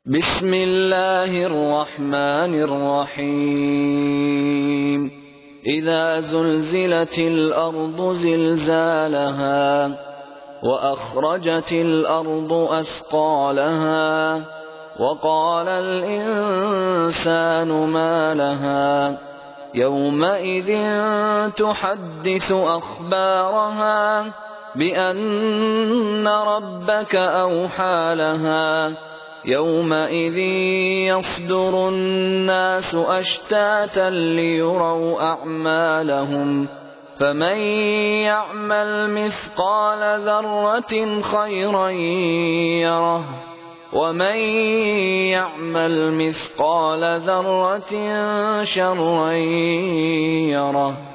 بسم الله الرحمن الرحيم إذا زلزلت الأرض زلزالها وأخرجت الأرض أثقالها وقال الإنسان ما لها يومئذ تحدث أخبارها بأن ربك أوحى لها يومئذ يصدر الناس أشتاتا ليروا أعمالهم فمن يعمل مثقال ذرة خيرا يره ومن يعمل مثقال ذرة شرا يره